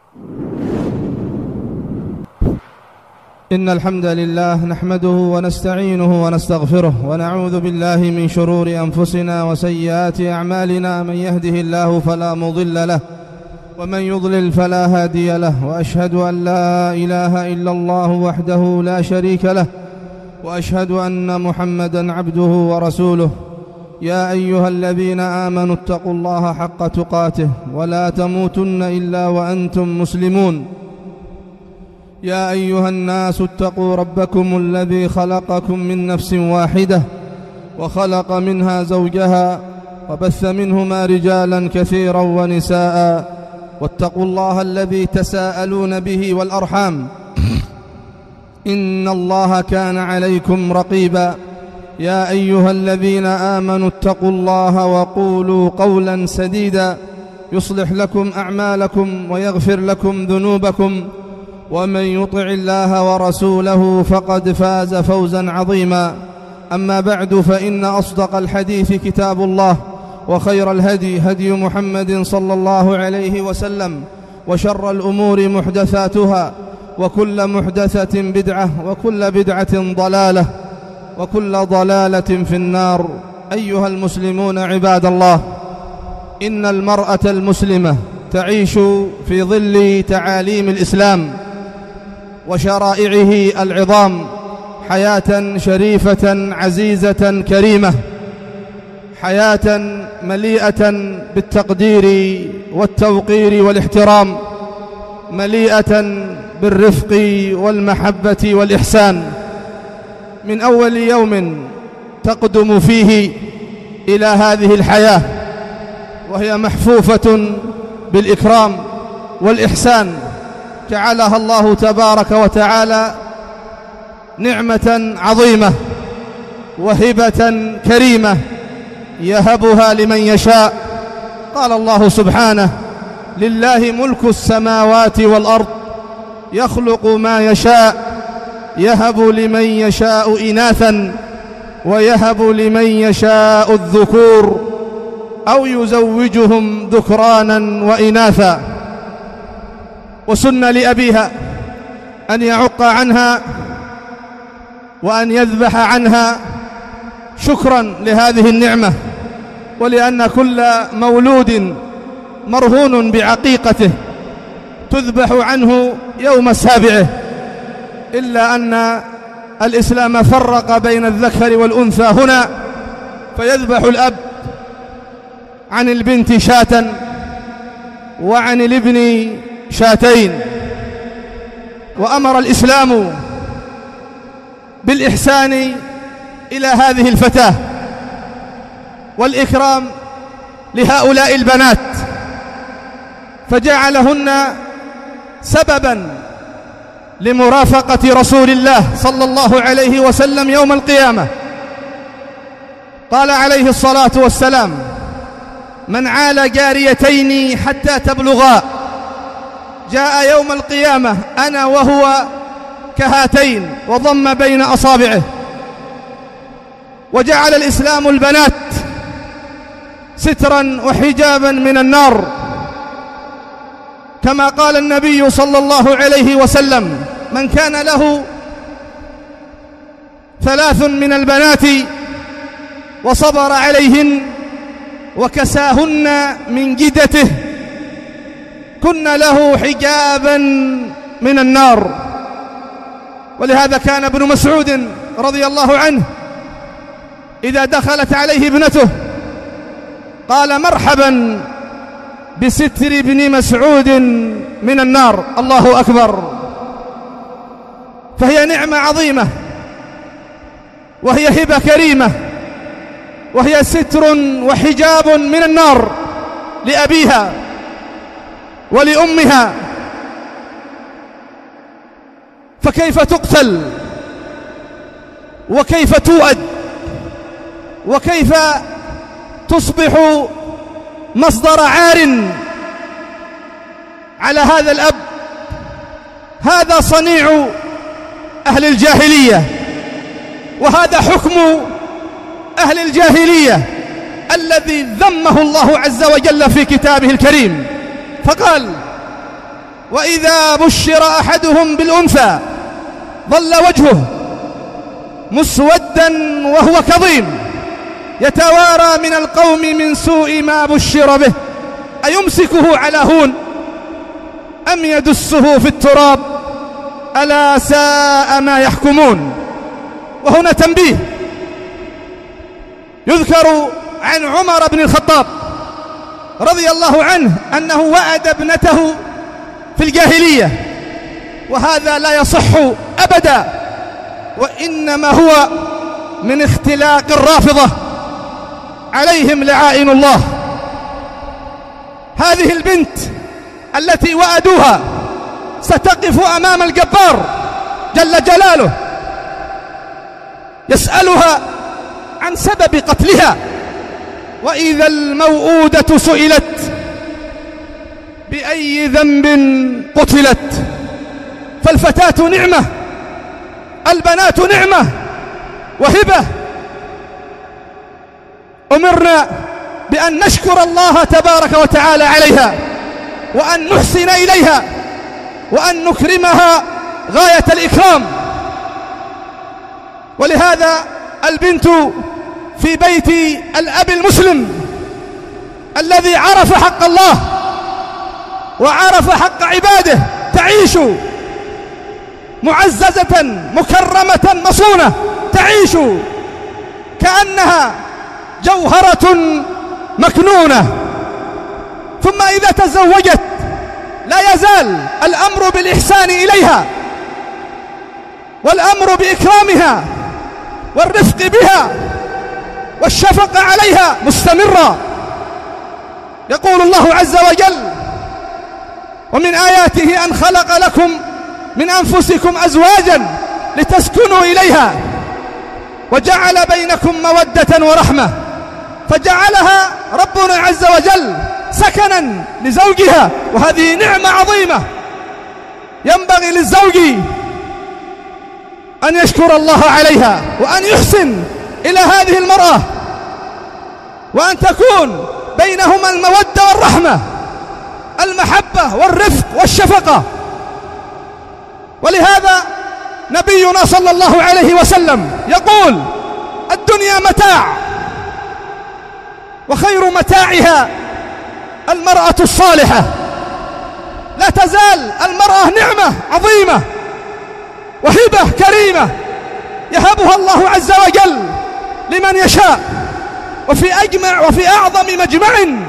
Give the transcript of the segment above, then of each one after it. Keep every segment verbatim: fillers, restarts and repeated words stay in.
إن الحمد لله نحمده ونستعينه ونستغفره ونعوذ بالله من شرور أنفسنا وسيئات أعمالنا. من يهده الله فلا مضل له ومن يضلل فلا هادي له، وأشهد أن لا إله إلا الله وحده لا شريك له، وأشهد أن محمدا عبده ورسوله. يا أيها الذين آمنوا اتقوا الله حق تقاته ولا تموتن إلا وأنتم مسلمون. يا أيها الناس اتقوا ربكم الذي خلقكم من نفس واحدة وخلق منها زوجها وبث منهما رجالا كثيرا ونساء، واتقوا الله الذي تساءلون به والأرحام إن الله كان عليكم رقيبا. يا أيها الذين آمنوا اتقوا الله وقولوا قولا سديدا يصلح لكم أعمالكم ويغفر لكم ذنوبكم، ومن يطع الله ورسوله فقد فاز فوزا عظيما. أما بعد، فإن أصدق الحديث كتاب الله، وخير الهدي هدي محمد صلى الله عليه وسلم، وشر الأمور محدثاتها، وكل محدثة بدعة، وكل بدعة ضلالة، وكل ضلالة في النار. أيها المسلمون عباد الله، إن المرأة المسلمة تعيش في ظل تعاليم الإسلام وشرائعه العظام حياة شريفة عزيزة كريمة، حياة مليئة بالتقدير والتوقير والاحترام، مليئة بالرفق والمحبة والإحسان. من أول يوم تقدم فيه إلى هذه الحياة وهي محفوفة بالإكرام والإحسان، جعلها الله تبارك وتعالى نعمة عظيمة وهبة كريمة يهبها لمن يشاء. قال الله سبحانه: لله ملك السماوات والأرض يخلق ما يشاء يهب لمن يشاء إناثا ويهب لمن يشاء الذكور أو يزوجهم ذكرانا وإناثا. وسن لأبيها أن يعق عنها وأن يذبح عنها شكرا لهذه النعمة، ولأن كل مولود مرهون بعقيقته تذبح عنه يوم سابعه، إلا أن الإسلام فرق بين الذكر والأنثى هنا، فيذبح الأب عن البنت شاة وعن الابن شاتين. وأمر الإسلام بالإحسان إلى هذه الفتاة والإكرام لهؤلاء البنات، فجعلهن سببا لمرافقة رسول الله صلى الله عليه وسلم يوم القيامة. قال عليه الصلاة والسلام: من عال جاريتين حتى تبلغا جاء يوم القيامة أنا وهو كهاتين، وضم بين أصابعه. وجعل الإسلام البنات سترا وحجابا من النار، كما قال النبي صلى الله عليه وسلم: من كان له ثلاث من البنات وصبر عليهن وكساهن من جدته كن له حجابا من النار. ولهذا كان ابن مسعود رضي الله عنه إذا دخلت عليه ابنته قال: مرحبا بستر ابن مسعود من النار. الله أكبر. فهي نعمة عظيمة، وهي هبة كريمة، وهي ستر وحجاب من النار لأبيها ولأمها. فكيف تقتل وكيف توأد وكيف تصبح مصدر عار على هذا الأب؟ هذا صنيع أهل الجاهلية، وهذا حكم أهل الجاهلية الذي ذمه الله عز وجل في كتابه الكريم، فقال: وإذا بشر أحدهم بالأنثى ظل وجهه مسودا وهو كظيم يتوارى من القوم من سوء ما بشر به أيمسكه على هون أم يدسه في التراب ألا ساء ما يحكمون. وهنا تنبيه، يذكر عن عمر بن الخطاب رضي الله عنه أنه وأد ابنته في الجاهلية، وهذا لا يصح أبدا، وإنما هو من اختلاق الرافضة عليهم لعائن الله. هذه البنت التي وأدوها ستقف أمام الجبار جل جلاله يسألها عن سبب قتلها، وإذا الموءودة سئلت بأي ذنب قتلت. فالفتاة نعمة، البنات نعمة وهبة، أمرنا بأن نشكر الله تبارك وتعالى عليها، وأن نحسن إليها، وأن نكرمها غاية الإكرام. ولهذا البنت في بيت الأب المسلم الذي عرف حق الله وعرف حق عباده تعيش معززة مكرمة مصونة، تعيش كأنها جوهرة مكنونة. ثم إذا تزوجت لا يزال الأمر بالإحسان إليها، والأمر بإكرامها والرفق بها والشفقة عليها مستمرة. يقول الله عز وجل: ومن آياته أن خلق لكم من أنفسكم أزواجا لتسكنوا إليها وجعل بينكم مودة ورحمة. فجعلها ربنا عز وجل سكنا لزوجها، وهذه نعمة عظيمة ينبغي للزوج أن يشكر الله عليها، وأن يحسن إلى هذه المرأة، وأن تكون بينهما المودة والرحمة، المحبة والرفق والشفقة. ولهذا نبينا صلى الله عليه وسلم يقول: الدنيا متاع، وخير متاعها المرأة الصالحة. لا تزال المرأة نعمة عظيمة وهبة كريمة يهبها الله عز وجل لمن يشاء. وفي أجمع وفي أعظم مجمع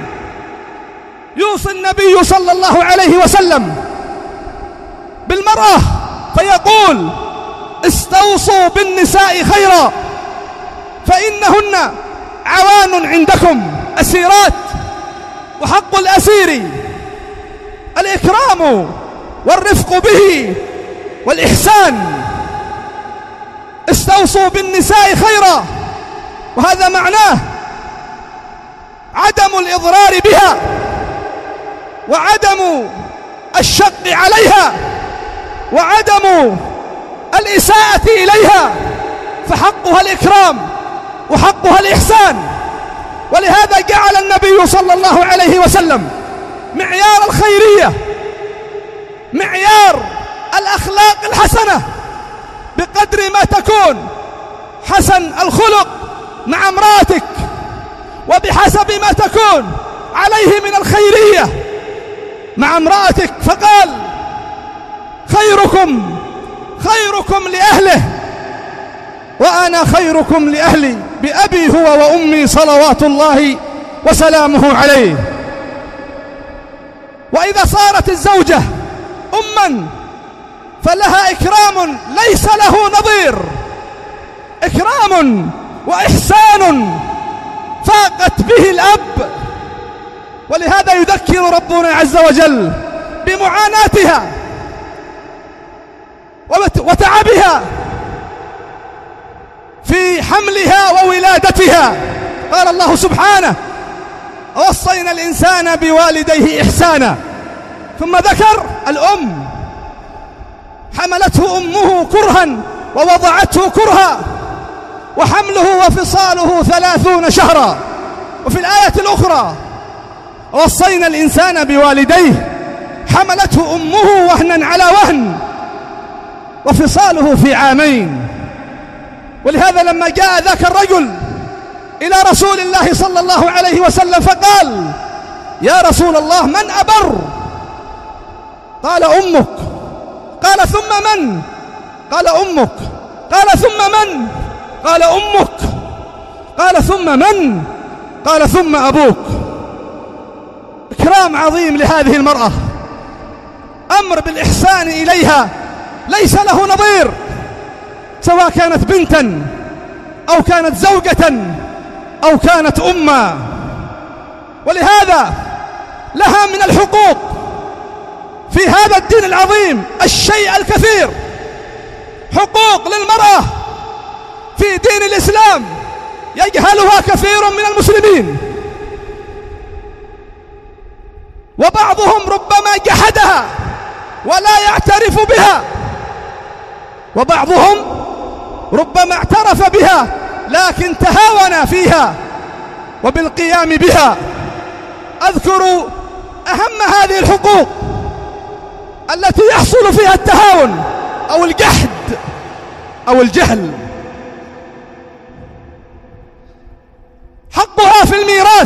يوصي النبي صلى الله عليه وسلم بالمرأة فيقول: استوصوا بالنساء خيرا فإنهن عوان عندكم أسيرات. وحق الأسير الإكرام والرفق به والإحسان. استوصوا بالنساء خيرا، وهذا معناه عدم الإضرار بها وعدم الشق عليها وعدم الإساءة إليها، فحقها الإكرام وحقها الإحسان. ولهذا جعل النبي صلى الله عليه وسلم معيار الخيرية، معيار الأخلاق الحسنة، بقدر ما تكون حسن الخلق مع امرأتك وبحسب ما تكون عليه من الخيرية مع امرأتك. فقال: خيركم خيركم لأهله وأنا خيركم لأهلي، بأبي هو وأمي صلوات الله وسلامه عليه. وإذا صارت الزوجة أماً فلها إكرام ليس له نظير، إكرام وإحسان فاقت به الأب. ولهذا يذكر ربنا عز وجل بمعاناتها وتعبها في حملها وولادتها. قال الله سبحانه: ووصينا الإنسان بوالديه إحسانا. ثم ذكر الأم: حملته أمه كرها ووضعته كرها وحمله وفصاله ثلاثون شهرا. وفي الآية الأخرى: ووصينا الإنسان بوالديه حملته أمه وهنا على وهن وفصاله في عامين. ولهذا لما جاء ذاك الرجل إلى رسول الله صلى الله عليه وسلم فقال: يا رسول الله، من أبر؟ قال: أمك. قال: ثم من؟ قال: أمك. قال: ثم من؟ قال: أمك. قال: ثم من؟ قال: ثم أبوك. إكرام عظيم لهذه المرأة، أمر بالإحسان إليها ليس له نظير، سواء كانت بنتا أو كانت زوجة أو كانت أما. ولهذا لها من الحقوق في هذا الدين العظيم الشيء الكثير. حقوق للمرأة في دين الإسلام يجهلها كثير من المسلمين، وبعضهم ربما جحدها ولا يعترف بها، وبعضهم ربما اعترف بها لكن تهاون فيها وبالقيام بها. أذكر أهم هذه الحقوق التي يحصل فيها التهاون أو الجحد أو الجهل. حقها في الميراث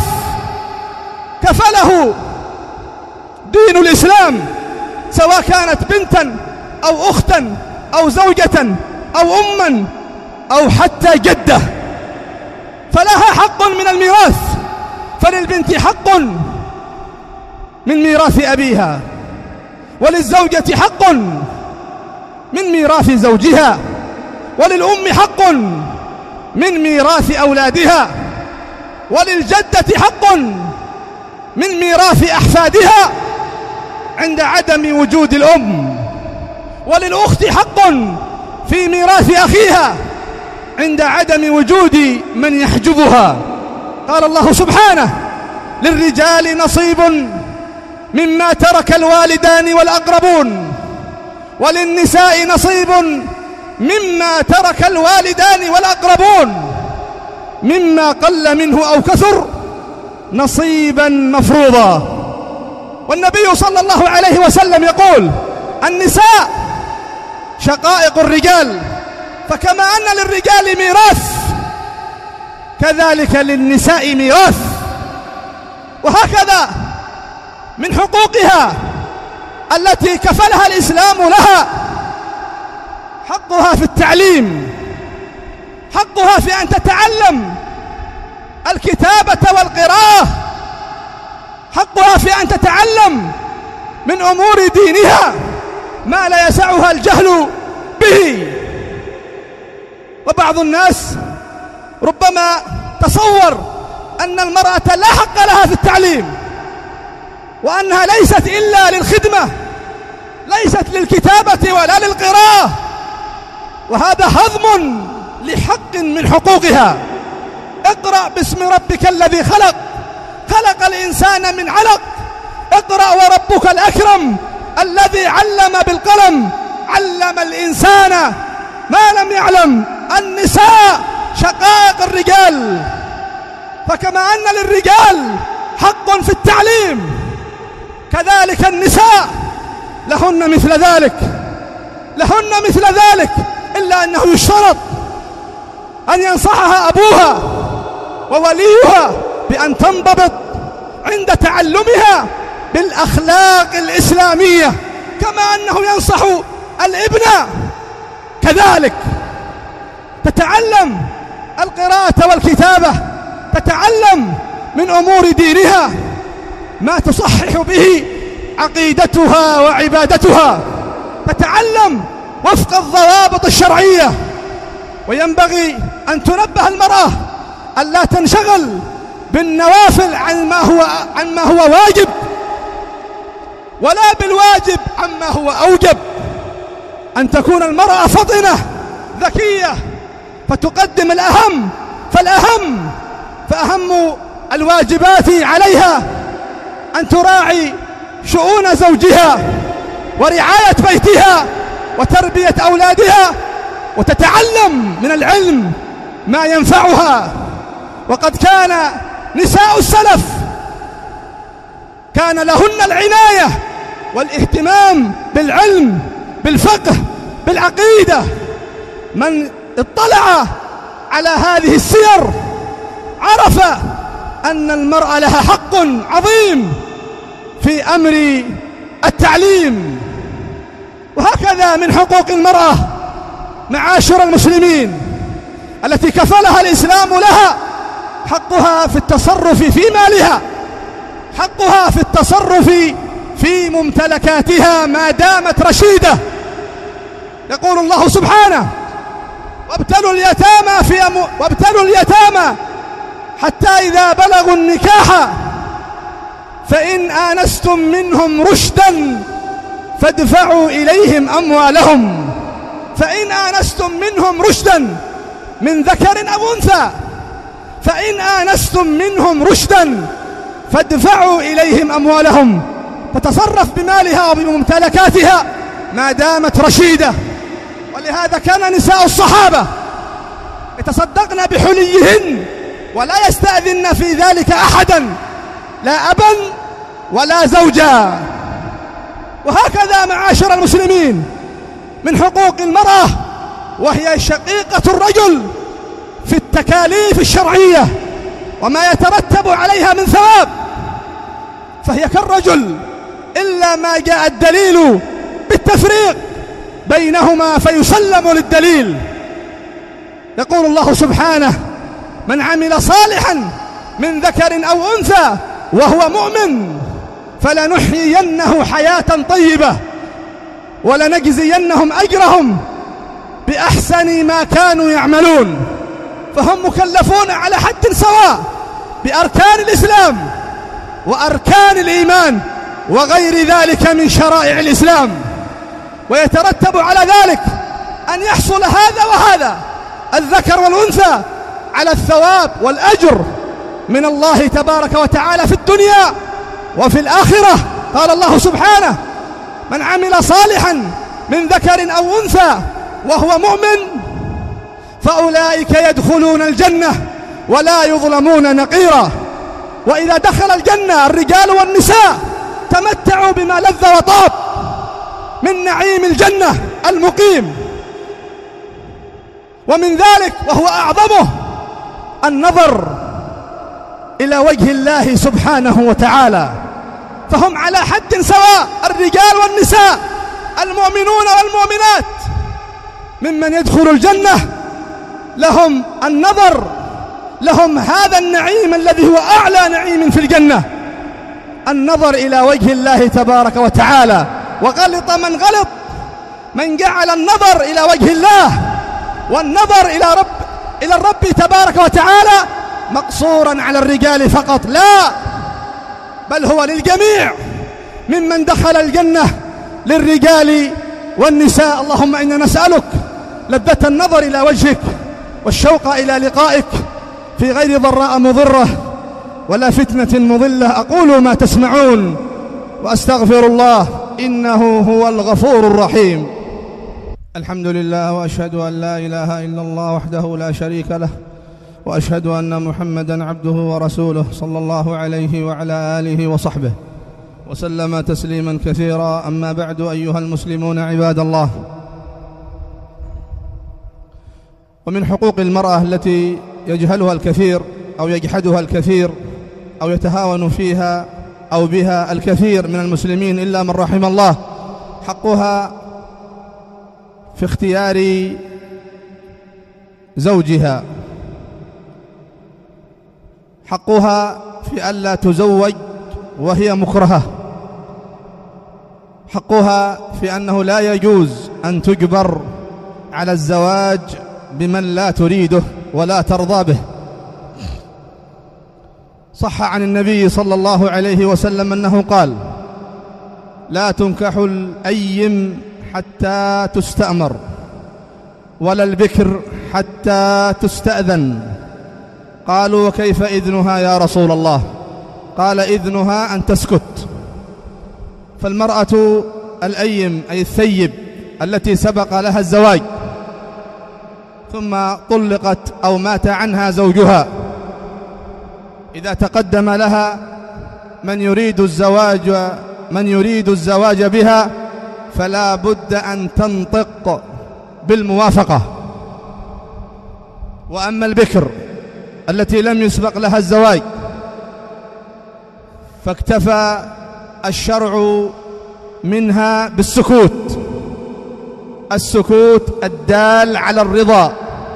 كفله دين الإسلام، سواء كانت بنتا أو أختا أو زوجة أو أما أو حتى جدة، فلها حق من الميراث. فللبنت حق من ميراث أبيها، وللزوجة حق من ميراث زوجها، وللأم حق من ميراث أولادها، وللجدة حق من ميراث أحفادها عند عدم وجود الأم، وللأخت حق في ميراث أخيها عند عدم وجود من يحجبها. قال الله سبحانه: للرجال نصيب مما ترك الوالدان والأقربون، وللنساء نصيب مما ترك الوالدان والأقربون، مما قل منه أو كثر نصيبا مفروضا. والنبي صلى الله عليه وسلم يقول: النساء شقائق الرجال، فكما أن للرجال ميراث كذلك للنساء ميراث. وهكذا من حقوقها التي كفلها الإسلام لها حقها في التعليم، حقها في أن تتعلم الكتابة والقراءة، حقها في أن تتعلم من أمور دينها ما لا يسعها الجهل به. وبعض الناس ربما تصور أن المرأة لا حق لها في التعليم، وأنها ليست إلا للخدمة، ليست للكتابة ولا للقراءة، وهذا هضم لحق من حقوقها. اقرأ باسم ربك الذي خلق، خلق الإنسان من علق، اقرأ وربك الأكرم الذي علم بالقلم، علم الإنسان ما لم يعلم. النساء شقائق الرجال، فكما أن للرجال حق في التعليم كذلك النساء لهن مثل ذلك، لهن مثل ذلك، إلا أنه يشترط أن ينصحها أبوها ووليها بأن تنضبط عند تعلمها بالأخلاق الإسلامية، كما أنه ينصح الابن كذلك. تتعلم القراءة والكتابة، تتعلم من أمور دينها ما تصحح به عقيدتها وعبادتها، تتعلم وفق الضوابط الشرعية. وينبغي أن تنبه المرأة ألا تنشغل بالنوافل عن ما هو عن ما هو واجب، ولا بالواجب عما هو أوجب. أن تكون المرأة فطنة ذكية فتقدم الأهم فالأهم، فأهم الواجبات عليها أن تراعي شؤون زوجها ورعاية بيتها وتربية أولادها، وتتعلم من العلم ما ينفعها. وقد كان نساء السلف كان لهن العناية والاهتمام بالعلم بالفقه بالعقيدة. من اطلع على هذه السير عرف أن المرأة لها حق عظيم في أمر التعليم. وهكذا من حقوق المرأة معاشر المسلمين التي كفلها الإسلام لها حقها في التصرف في مالها، حقها في التصرف في ممتلكاتها ما دامت رشيدة. يقول الله سبحانه: وابتلوا اليتامى في أمو... وابتلوا اليتامى حتى إذا بلغوا النكاح فإن آنستم منهم رشدا فادفعوا إليهم أموالهم. فإن آنستم منهم رشدا من ذكر أو أنثى، فإن آنستم منهم رشدا فادفعوا إليهم أموالهم. فتصرف بمالها وبممتلكاتها ما دامت رشيدة. ولهذا كان نساء الصحابة يتصدقن بحليهن ولا يستأذن في ذلك أحدا، لا أبا ولا زوجا. وهكذا معاشر المسلمين من حقوق المرأة، وهي شقيقة الرجل في التكاليف الشرعية وما يترتب عليها من ثواب، فهي كالرجل إلا ما جاء الدليل بالتفريق بينهما فيسلم للدليل. يقول الله سبحانه: من عمل صالحا من ذكر أو أنثى وهو مؤمن فلنحيينه حياة طيبة ولنجزينهم أجرهم بأحسن ما كانوا يعملون. فهم مكلفون على حد سواء بأركان الإسلام وأركان الإيمان وغير ذلك من شرائع الإسلام. ويترتب على ذلك أن يحصل هذا وهذا الذكر والأنثى على الثواب والأجر من الله تبارك وتعالى في الدنيا وفي الآخرة. قال الله سبحانه: من عمل صالحا من ذكر أو أنثى وهو مؤمن فأولئك يدخلون الجنة ولا يظلمون نقيرا. وإذا دخل الجنة الرجال والنساء تمتعوا بما لذ وطاب من نعيم الجنة المقيم. ومن ذلك وهو أعظمه النظر إلى وجه الله سبحانه وتعالى. فهم على حد سواء الرجال والنساء المؤمنون والمؤمنات ممن يدخل الجنة لهم النظر، لهم هذا النعيم الذي هو أعلى نعيم في الجنة، النظر إلى وجه الله تبارك وتعالى. وغلط من غلط من جعل النظر إلى وجه الله والنظر إلى رب إلى الرب تبارك وتعالى مقصورا على الرجال فقط، لا، بل هو للجميع ممن دخل الجنة، للرجال والنساء. اللهم إنا نسألك لذة النظر إلى وجهك والشوق إلى لقائك في غير ضراء مضرة ولا فتنة مضلة. أقول ما تسمعون وأستغفر الله إنه هو الغفور الرحيم. الحمد لله، وأشهد أن لا إله إلا الله وحده لا شريك له، وأشهد أن محمدًا عبده ورسوله صلى الله عليه وعلى آله وصحبه وسلم تسليمًا كثيرا. أما بعد، أيها المسلمون عباد الله، ومن حقوق المرأة التي يجهلها الكثير أو يجحدها الكثير أو يتهاون فيها أو بها الكثير من المسلمين إلا من رحم الله، حقها في اختيار زوجها، حقها في ألا تزوج وهي مكرهة، حقها في أنه لا يجوز أن تجبر على الزواج بمن لا تريده ولا ترضى به. صح عن النبي صلى الله عليه وسلم أنه قال: لا تنكح الأيم حتى تستأمر ولا البكر حتى تستأذن. قالوا: وكيف إذنها يا رسول الله؟ قال: إذنها أن تسكت. فالمرأة الأيم أي الثيب التي سبق لها الزواج ثم طلقت أو مات عنها زوجها، إذا تقدم لها من يريد الزواج من يريد الزواج بها فلا بد أن تنطق بالموافقة. وأما البكر التي لم يسبق لها الزواج فاكتفى الشرع منها بالسكوت، السكوت الدال على الرضا،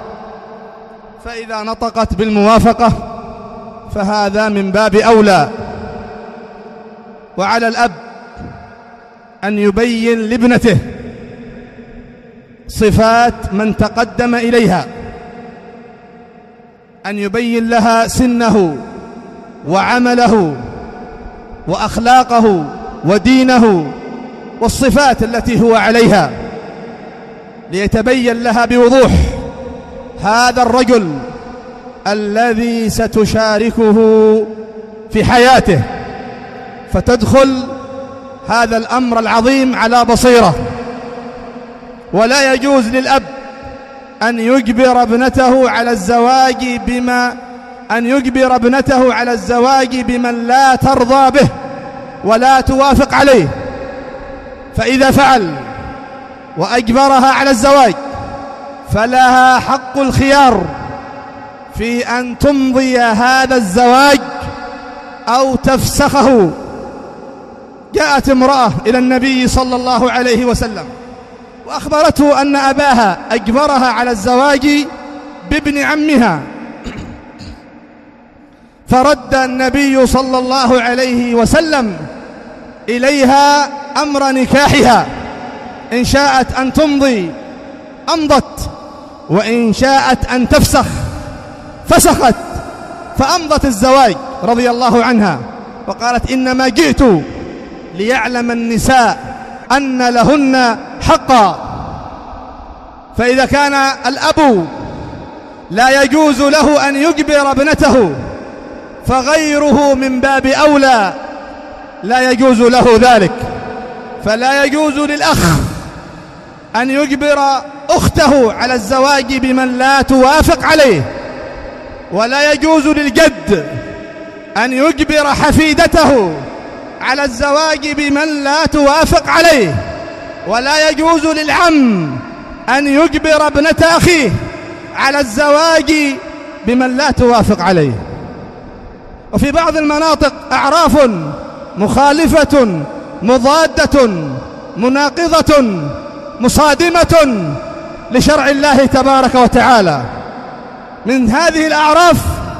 فإذا نطقت بالموافقة فهذا من باب أولى. وعلى الأب أن يبين لابنته صفات من تقدم إليها، أن يبين لها سنه وعمله وأخلاقه ودينه والصفات التي هو عليها، ليتبين لها بوضوح هذا الرجل الذي ستشاركه في حياته، فتدخل هذا الأمر العظيم على بصيرة. ولا يجوز للأب أن يجبر ابنته على الزواج بما أن يجبر ابنته على الزواج بمن لا ترضى به ولا توافق عليه، فإذا فعل وأجبرها على الزواج فلها حق الخيار في أن تمضي هذا الزواج أو تفسخه. جاءت امرأة إلى النبي صلى الله عليه وسلم وأخبرته أن أباها أجبرها على الزواج بابن عمها، فرد النبي صلى الله عليه وسلم إليها أمر نكاحها، إن شاءت أن تمضي أمضت، وإن شاءت أن تفسخ فسخت، فأمضت الزواج رضي الله عنها، وقالت إنما جئت ليعلم النساء أن لهن حقا. فإذا كان الأب لا يجوز له أن يجبر ابنته فغيره من باب أولى لا يجوز له ذلك. فلا يجوز للأخ أن يجبر أخته على الزواج بمن لا توافق عليه، ولا يجوز للجد أن يجبر حفيدته على الزواج بمن لا توافق عليه، ولا يجوز للعم أن يجبر ابنة أخيه على الزواج بمن لا توافق عليه. وفي بعض المناطق أعراف مخالفة مضادة مناقضة مصادمة لشرع الله تبارك وتعالى. من هذه الأعراف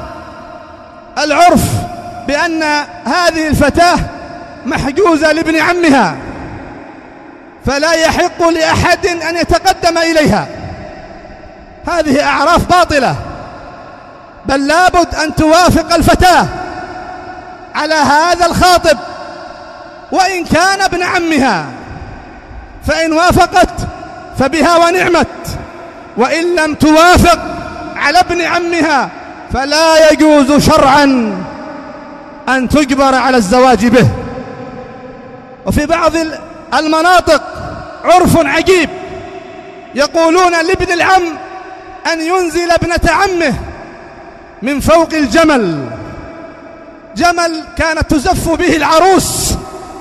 العرف بأن هذه الفتاة محجوزة لابن عمها، فلا يحق لأحد أن يتقدم إليها. هذه أعراف باطلة، بل لابد أن توافق الفتاة على هذا الخاطب وإن كان ابن عمها، فإن وافقت فبها ونعمت، وإن لم توافق على ابن عمها فلا يجوز شرعا أن تجبر على الزواج به. وفي بعض المناطق عرف عجيب، يقولون لابن العم أن ينزل ابنة عمه من فوق الجمل، جمل كانت تزف به العروس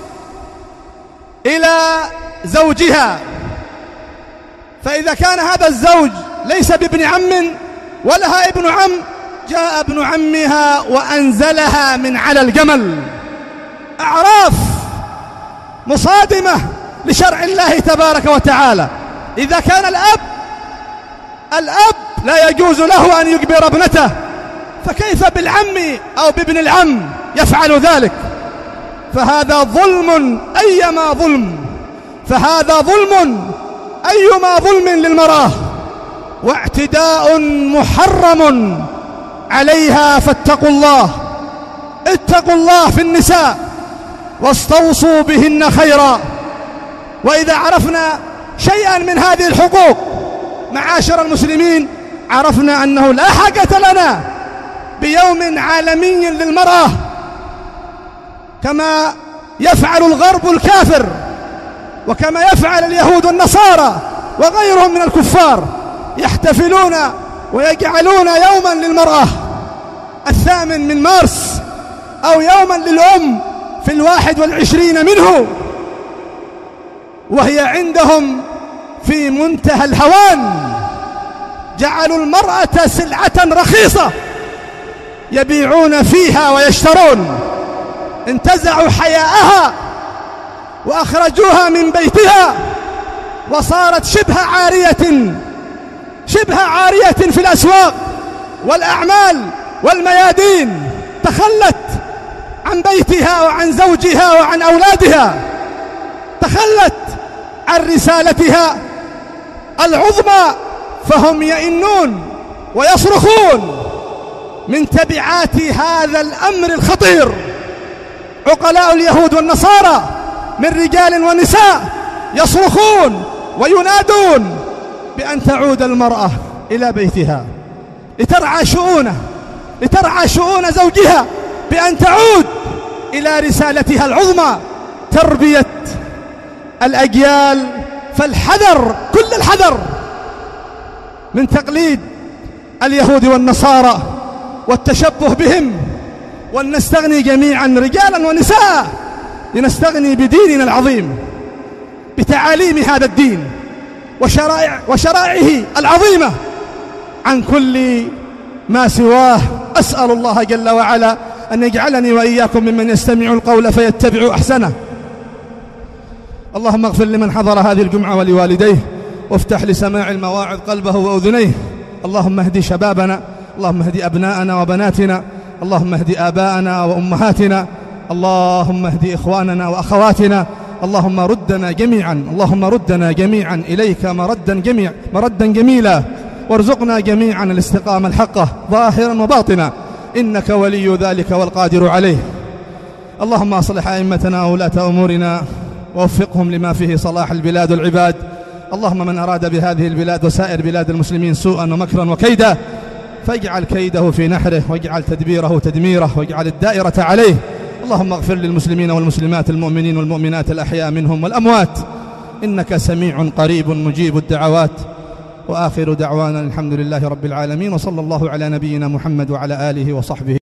إلى زوجها، فإذا كان هذا الزوج ليس بابن عم ولها ابن عم، جاء ابن عمها وأنزلها من على الجمل. أعراف مصادمة لشرع الله تبارك وتعالى. إذا كان الأب الأب لا يجوز له أن يجبر ابنته، فكيف بالعم أو بابن العم يفعل ذلك؟ فهذا ظلم أيما ظلم، فهذا ظلم أيما ظلم للمرأة، واعتداء محرم عليها. فاتقوا الله، اتقوا الله في النساء واستوصوا بهن خيرا. وإذا عرفنا شيئا من هذه الحقوق معاشر المسلمين، عرفنا أنه لا حاجة لنا بيوم عالمي للمرأة كما يفعل الغرب الكافر، وكما يفعل اليهود النصارى وغيرهم من الكفار، يحتفلون ويجعلون يوما للمرأة الثامن من مارس، أو يوما للأم في الواحد والعشرين منه، وهي عندهم في منتهى الهوان. جعلوا المرأة سلعة رخيصة يبيعون فيها ويشترون. انتزعوا حياءها وأخرجوها من بيتها، وصارت شبه عارية شبه عارية في الأسواق والأعمال والميادين. تخلت عن بيتها وعن زوجها وعن أولادها، تخلت عن رسالتها العظمى، فهم يئنون ويصرخون من تبعات هذا الأمر الخطير. عقلاء اليهود والنصارى من رجال ونساء يصرخون وينادون بأن تعود المرأة إلى بيتها لترعى شؤونه لترعى شؤون زوجها، بأن تعود إلى رسالتها العظمى، تربية الأجيال. فالحذر، كل الحذر من تقليد اليهود والنصارى والتشبه بهم، ولنستغني جميعا رجالا ونساء لنستغني بديننا العظيم، بتعاليم هذا الدين وشرائع وشرائعه العظيمة عن كل ما سواه. أسأل الله جل وعلا أن يجعلني وإياكم ممن يستمع القول فيتبع أحسنه. اللهم اغفر لمن حضر هذه الجمعة ولوالديه، وافتح لسماع المواعظ قلبه وأذنيه. اللهم اهدي شبابنا، اللهم اهدي أبناءنا وبناتنا، اللهم اهدي آباءنا وأمهاتنا، اللهم اهدي إخواننا وأخواتنا، اللهم ردنا جميعا اللهم ردنا جميعا إليك مردا جميع مردا جميلا، وارزقنا جميعا الاستقامة الحقة ظاهرا وباطنا، إنك ولي ذلك والقادر عليه. اللهم أصلح أئمتنا وولاة أمورنا ووفقهم لما فيه صلاح البلاد والعباد. اللهم من أراد بهذه البلاد وسائر بلاد المسلمين سوءا ومكرا وكيدا فاجعل كيده في نحره، واجعل تدبيره تدميره، واجعل الدائرة عليه. اللهم اغفر للمسلمين والمسلمات المؤمنين والمؤمنات الأحياء منهم والأموات، إنك سميع قريب مجيب الدعوات. وآخر دعوانا الحمد لله رب العالمين، وصلى الله على نبينا محمد وعلى آله وصحبه